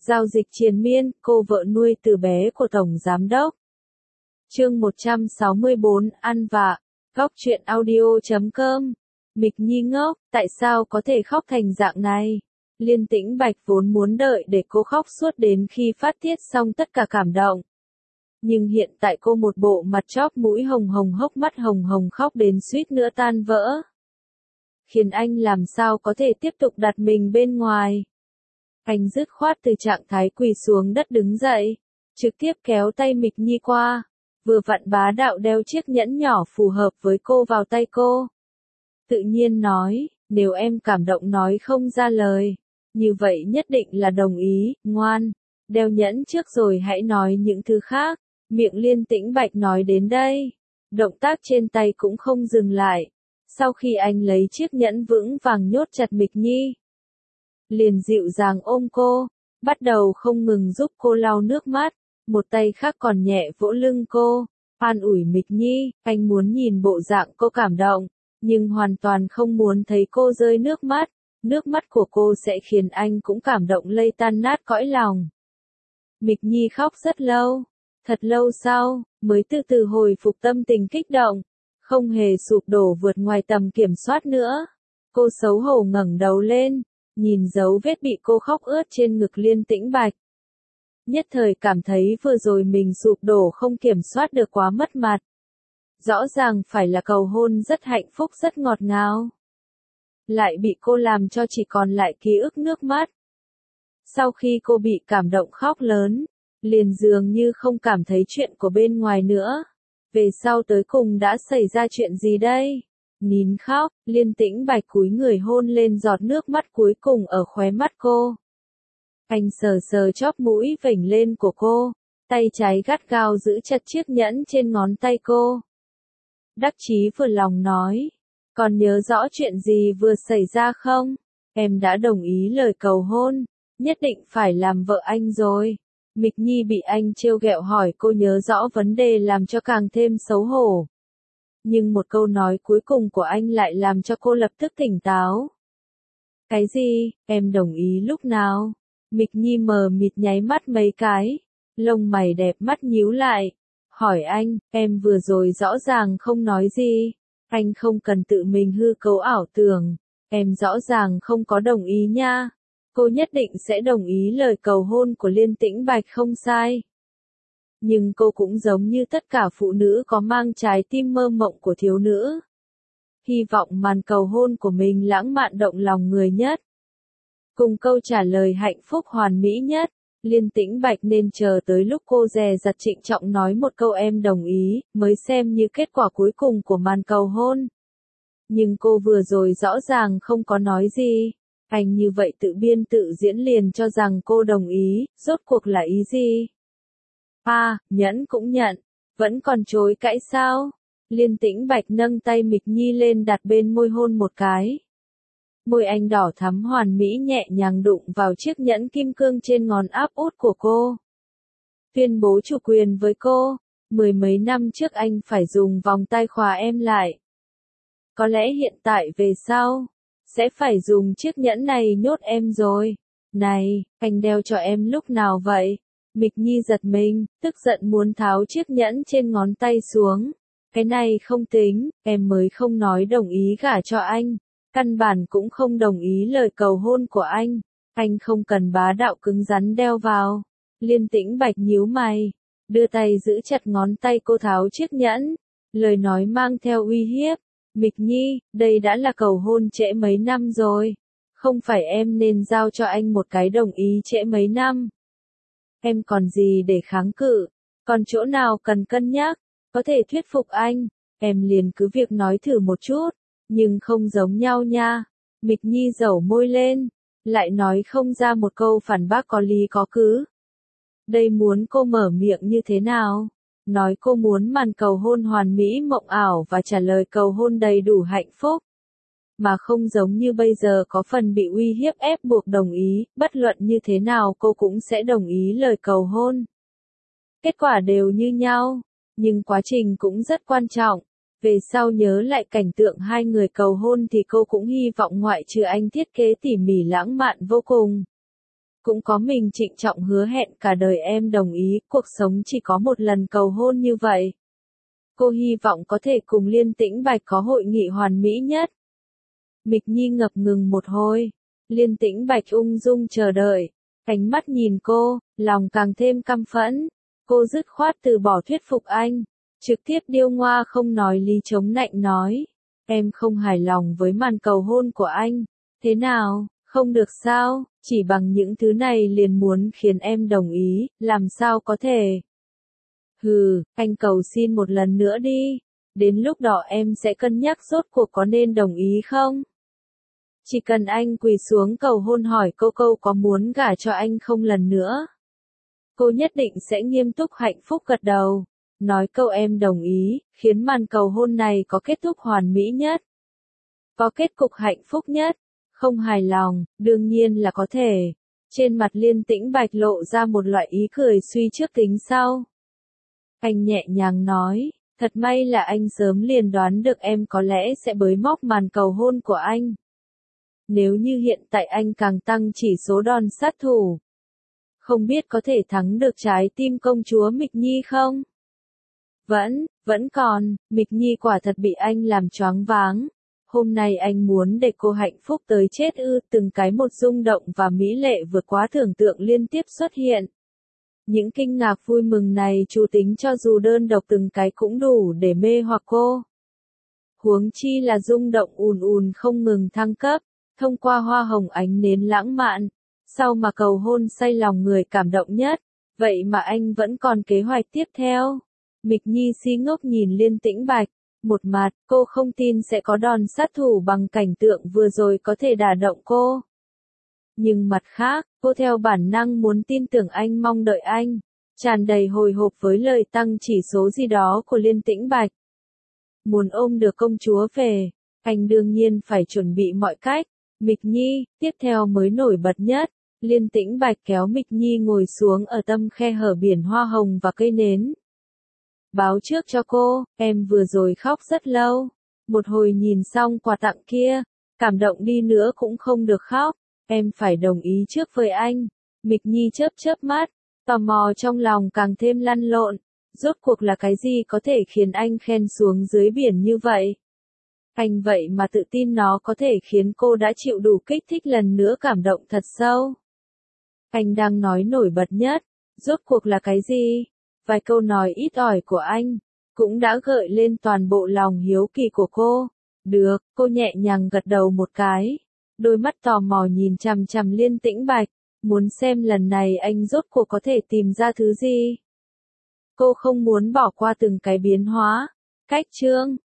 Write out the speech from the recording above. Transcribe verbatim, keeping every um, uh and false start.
Giao dịch triền miên, cô vợ nuôi từ bé của Tổng Giám đốc. Chương một trăm sáu mươi bốn, ăn vạ. Góc truyện audio chấm com. Mịch Nhi ngốc, tại sao có thể khóc thành dạng này? Liên Tĩnh Bạch vốn muốn đợi để cô khóc suốt đến khi phát tiết xong tất cả cảm động. Nhưng hiện tại cô một bộ mặt chóp mũi hồng hồng hốc mắt hồng hồng khóc đến suýt nữa tan vỡ. Khiến anh làm sao có thể tiếp tục đặt mình bên ngoài. Anh dứt khoát từ trạng thái quỳ xuống đất đứng dậy, trực tiếp kéo tay Mịch Nhi qua, vừa vặn bá đạo đeo chiếc nhẫn nhỏ phù hợp với cô vào tay cô. Tự nhiên nói, nếu em cảm động nói không ra lời, như vậy nhất định là đồng ý, ngoan, đeo nhẫn trước rồi hãy nói những thứ khác. Miệng Liên Tĩnh Bạch nói đến đây, động tác trên tay cũng không dừng lại. Sau khi anh lấy chiếc nhẫn vững vàng nhốt chặt Mịch Nhi, liền dịu dàng ôm cô, bắt đầu không ngừng giúp cô lau nước mắt, một tay khác còn nhẹ vỗ lưng cô, an ủi Mịch Nhi. Anh muốn nhìn bộ dạng cô cảm động, nhưng hoàn toàn không muốn thấy cô rơi nước mắt, nước mắt của cô sẽ khiến anh cũng cảm động lây tan nát cõi lòng. Mịch Nhi khóc rất lâu, thật lâu sau, mới từ từ hồi phục tâm tình kích động, không hề sụp đổ vượt ngoài tầm kiểm soát nữa. Cô xấu hổ ngẩng đầu lên, nhìn dấu vết bị cô khóc ướt trên ngực Liên Tĩnh Bạch. Nhất thời cảm thấy vừa rồi mình sụp đổ không kiểm soát được quá mất mặt. Rõ ràng phải là cầu hôn rất hạnh phúc rất ngọt ngào, lại bị cô làm cho chỉ còn lại ký ức nước mắt. Sau khi cô bị cảm động khóc lớn, liền dường như không cảm thấy chuyện của bên ngoài nữa. Về sau tới cùng đã xảy ra chuyện gì đây? Nín khóc, Liên Tĩnh Bạch cúi người hôn lên giọt nước mắt cuối cùng ở khóe mắt cô. Anh sờ sờ chóp mũi vểnh lên của cô, tay trái gắt gao giữ chặt chiếc nhẫn trên ngón tay cô. Đắc chí vừa lòng nói, còn nhớ rõ chuyện gì vừa xảy ra không? Em đã đồng ý lời cầu hôn, nhất định phải làm vợ anh rồi. Mịch Nhi bị anh trêu ghẹo hỏi cô nhớ rõ vấn đề làm cho càng thêm xấu hổ. Nhưng một câu nói cuối cùng của anh lại làm cho cô lập tức tỉnh táo. Cái gì, em đồng ý lúc nào? Mịch Nhi mờ mịt nháy mắt mấy cái, lông mày đẹp mắt nhíu lại, hỏi anh, em vừa rồi rõ ràng không nói gì, anh không cần tự mình hư cấu ảo tưởng, em rõ ràng không có đồng ý nha. Cô nhất định sẽ đồng ý lời cầu hôn của Liên Tĩnh Bạch không sai. Nhưng cô cũng giống như tất cả phụ nữ có mang trái tim mơ mộng của thiếu nữ. Hy vọng màn cầu hôn của mình lãng mạn động lòng người nhất. Cùng câu trả lời hạnh phúc hoàn mỹ nhất, Liên Tĩnh Bạch nên chờ tới lúc cô dè dặt trịnh trọng nói một câu em đồng ý, mới xem như kết quả cuối cùng của màn cầu hôn. Nhưng cô vừa rồi rõ ràng không có nói gì. Anh như vậy tự biên tự diễn liền cho rằng cô đồng ý, rốt cuộc là ý gì? À, nhẫn cũng nhận, vẫn còn chối cãi sao? Liên Tĩnh Bạch nâng tay Mịch Nhi lên đặt bên môi hôn một cái. Môi anh đỏ thắm hoàn mỹ nhẹ nhàng đụng vào chiếc nhẫn kim cương trên ngón áp út của cô. Tuyên bố chủ quyền với cô, mười mấy năm trước anh phải dùng vòng tay khóa em lại. Có lẽ hiện tại về sau, sẽ phải dùng chiếc nhẫn này nhốt em rồi. Này, anh đeo cho em lúc nào vậy? Mịch Nhi giật mình, tức giận muốn tháo chiếc nhẫn trên ngón tay xuống. Cái này không tính, em mới không nói đồng ý gả cho anh. Căn bản cũng không đồng ý lời cầu hôn của anh. Anh không cần bá đạo cứng rắn đeo vào. Liên Tĩnh Bạch nhíu mày, đưa tay giữ chặt ngón tay cô tháo chiếc nhẫn. Lời nói mang theo uy hiếp. Mịch Nhi, đây đã là cầu hôn trễ mấy năm rồi. Không phải em nên giao cho anh một cái đồng ý trễ mấy năm. Em còn gì để kháng cự, còn chỗ nào cần cân nhắc, có thể thuyết phục anh, em liền cứ việc nói thử một chút, nhưng không giống nhau nha. Mịch Nhi dẩu môi lên, lại nói không ra một câu phản bác có lý có cứ. Đây muốn cô mở miệng như thế nào? Nói cô muốn màn cầu hôn hoàn mỹ mộng ảo và trả lời cầu hôn đầy đủ hạnh phúc. Mà không giống như bây giờ có phần bị uy hiếp ép buộc đồng ý, bất luận như thế nào cô cũng sẽ đồng ý lời cầu hôn. Kết quả đều như nhau, nhưng quá trình cũng rất quan trọng. Về sau nhớ lại cảnh tượng hai người cầu hôn thì cô cũng hy vọng ngoại trừ anh thiết kế tỉ mỉ lãng mạn vô cùng. Cũng có mình trịnh trọng hứa hẹn cả đời em đồng ý, cuộc sống chỉ có một lần cầu hôn như vậy. Cô hy vọng có thể cùng Liên Tĩnh Bạch có hội nghị hoàn mỹ nhất. Mịch Nhi ngập ngừng một hồi. Liên Tĩnh Bạch ung dung chờ đợi. Ánh mắt nhìn cô, lòng càng thêm căm phẫn. Cô dứt khoát từ bỏ thuyết phục anh. Trực tiếp điêu ngoa không nói lý chống nạnh nói. Em không hài lòng với màn cầu hôn của anh. Thế nào, không được sao, chỉ bằng những thứ này liền muốn khiến em đồng ý, làm sao có thể. Hừ, anh cầu xin một lần nữa đi. Đến lúc đó em sẽ cân nhắc rốt cuộc có nên đồng ý không? Chỉ cần anh quỳ xuống cầu hôn hỏi câu câu có muốn gả cho anh không lần nữa. Cô nhất định sẽ nghiêm túc hạnh phúc gật đầu. Nói câu em đồng ý, khiến màn cầu hôn này có kết thúc hoàn mỹ nhất. Có kết cục hạnh phúc nhất. Không hài lòng, đương nhiên là có thể. Trên mặt Liên Tĩnh Bạch lộ ra một loại ý cười suy trước tính sau. Anh nhẹ nhàng nói, thật may là anh sớm liền đoán được em có lẽ sẽ bới móc màn cầu hôn của anh. Nếu như hiện tại anh càng tăng chỉ số đòn sát thủ. Không biết có thể thắng được trái tim công chúa Mịch Nhi không? Vẫn, vẫn còn, Mịch Nhi quả thật bị anh làm choáng váng. Hôm nay anh muốn để cô hạnh phúc tới chết ư, từng cái một rung động và mỹ lệ vượt quá tưởng tượng liên tiếp xuất hiện. Những kinh ngạc vui mừng này chú tính cho dù đơn độc từng cái cũng đủ để mê hoặc cô. Huống chi là rung động ùn ùn không ngừng thăng cấp, thông qua hoa hồng ánh nến lãng mạn, sau mà cầu hôn say lòng người cảm động nhất, vậy mà anh vẫn còn kế hoạch tiếp theo. Mịch Nhi si ngốc nhìn Liên Tĩnh Bạch, một mặt, cô không tin sẽ có đòn sát thủ bằng cảnh tượng vừa rồi có thể đả động cô. Nhưng mặt khác, cô theo bản năng muốn tin tưởng anh mong đợi anh, tràn đầy hồi hộp với lời tăng chỉ số gì đó của Liên Tĩnh Bạch. Muốn ôm được công chúa về, anh đương nhiên phải chuẩn bị mọi cách. Mịch Nhi, tiếp theo mới nổi bật nhất, Liên Tĩnh Bạch kéo Mịch Nhi ngồi xuống ở tâm khe hở biển hoa hồng và cây nến. Báo trước cho cô, em vừa rồi khóc rất lâu. Một hồi nhìn xong quà tặng kia, cảm động đi nữa cũng không được khóc. Em phải đồng ý trước với anh. Mịch Nhi chớp chớp mắt, tò mò trong lòng càng thêm lăn lộn. Rốt cuộc là cái gì có thể khiến anh khen xuống dưới biển như vậy? Anh vậy mà tự tin nó có thể khiến cô đã chịu đủ kích thích lần nữa cảm động thật sâu. Anh đang nói nổi bật nhất, rốt cuộc là cái gì? Vài câu nói ít ỏi của anh, cũng đã gợi lên toàn bộ lòng hiếu kỳ của cô. Được, cô nhẹ nhàng gật đầu một cái. Đôi mắt tò mò nhìn chằm chằm Liên Tĩnh Bạch, muốn xem lần này anh rốt cuộc có thể tìm ra thứ gì. Cô không muốn bỏ qua từng cái biến hóa. Cách chương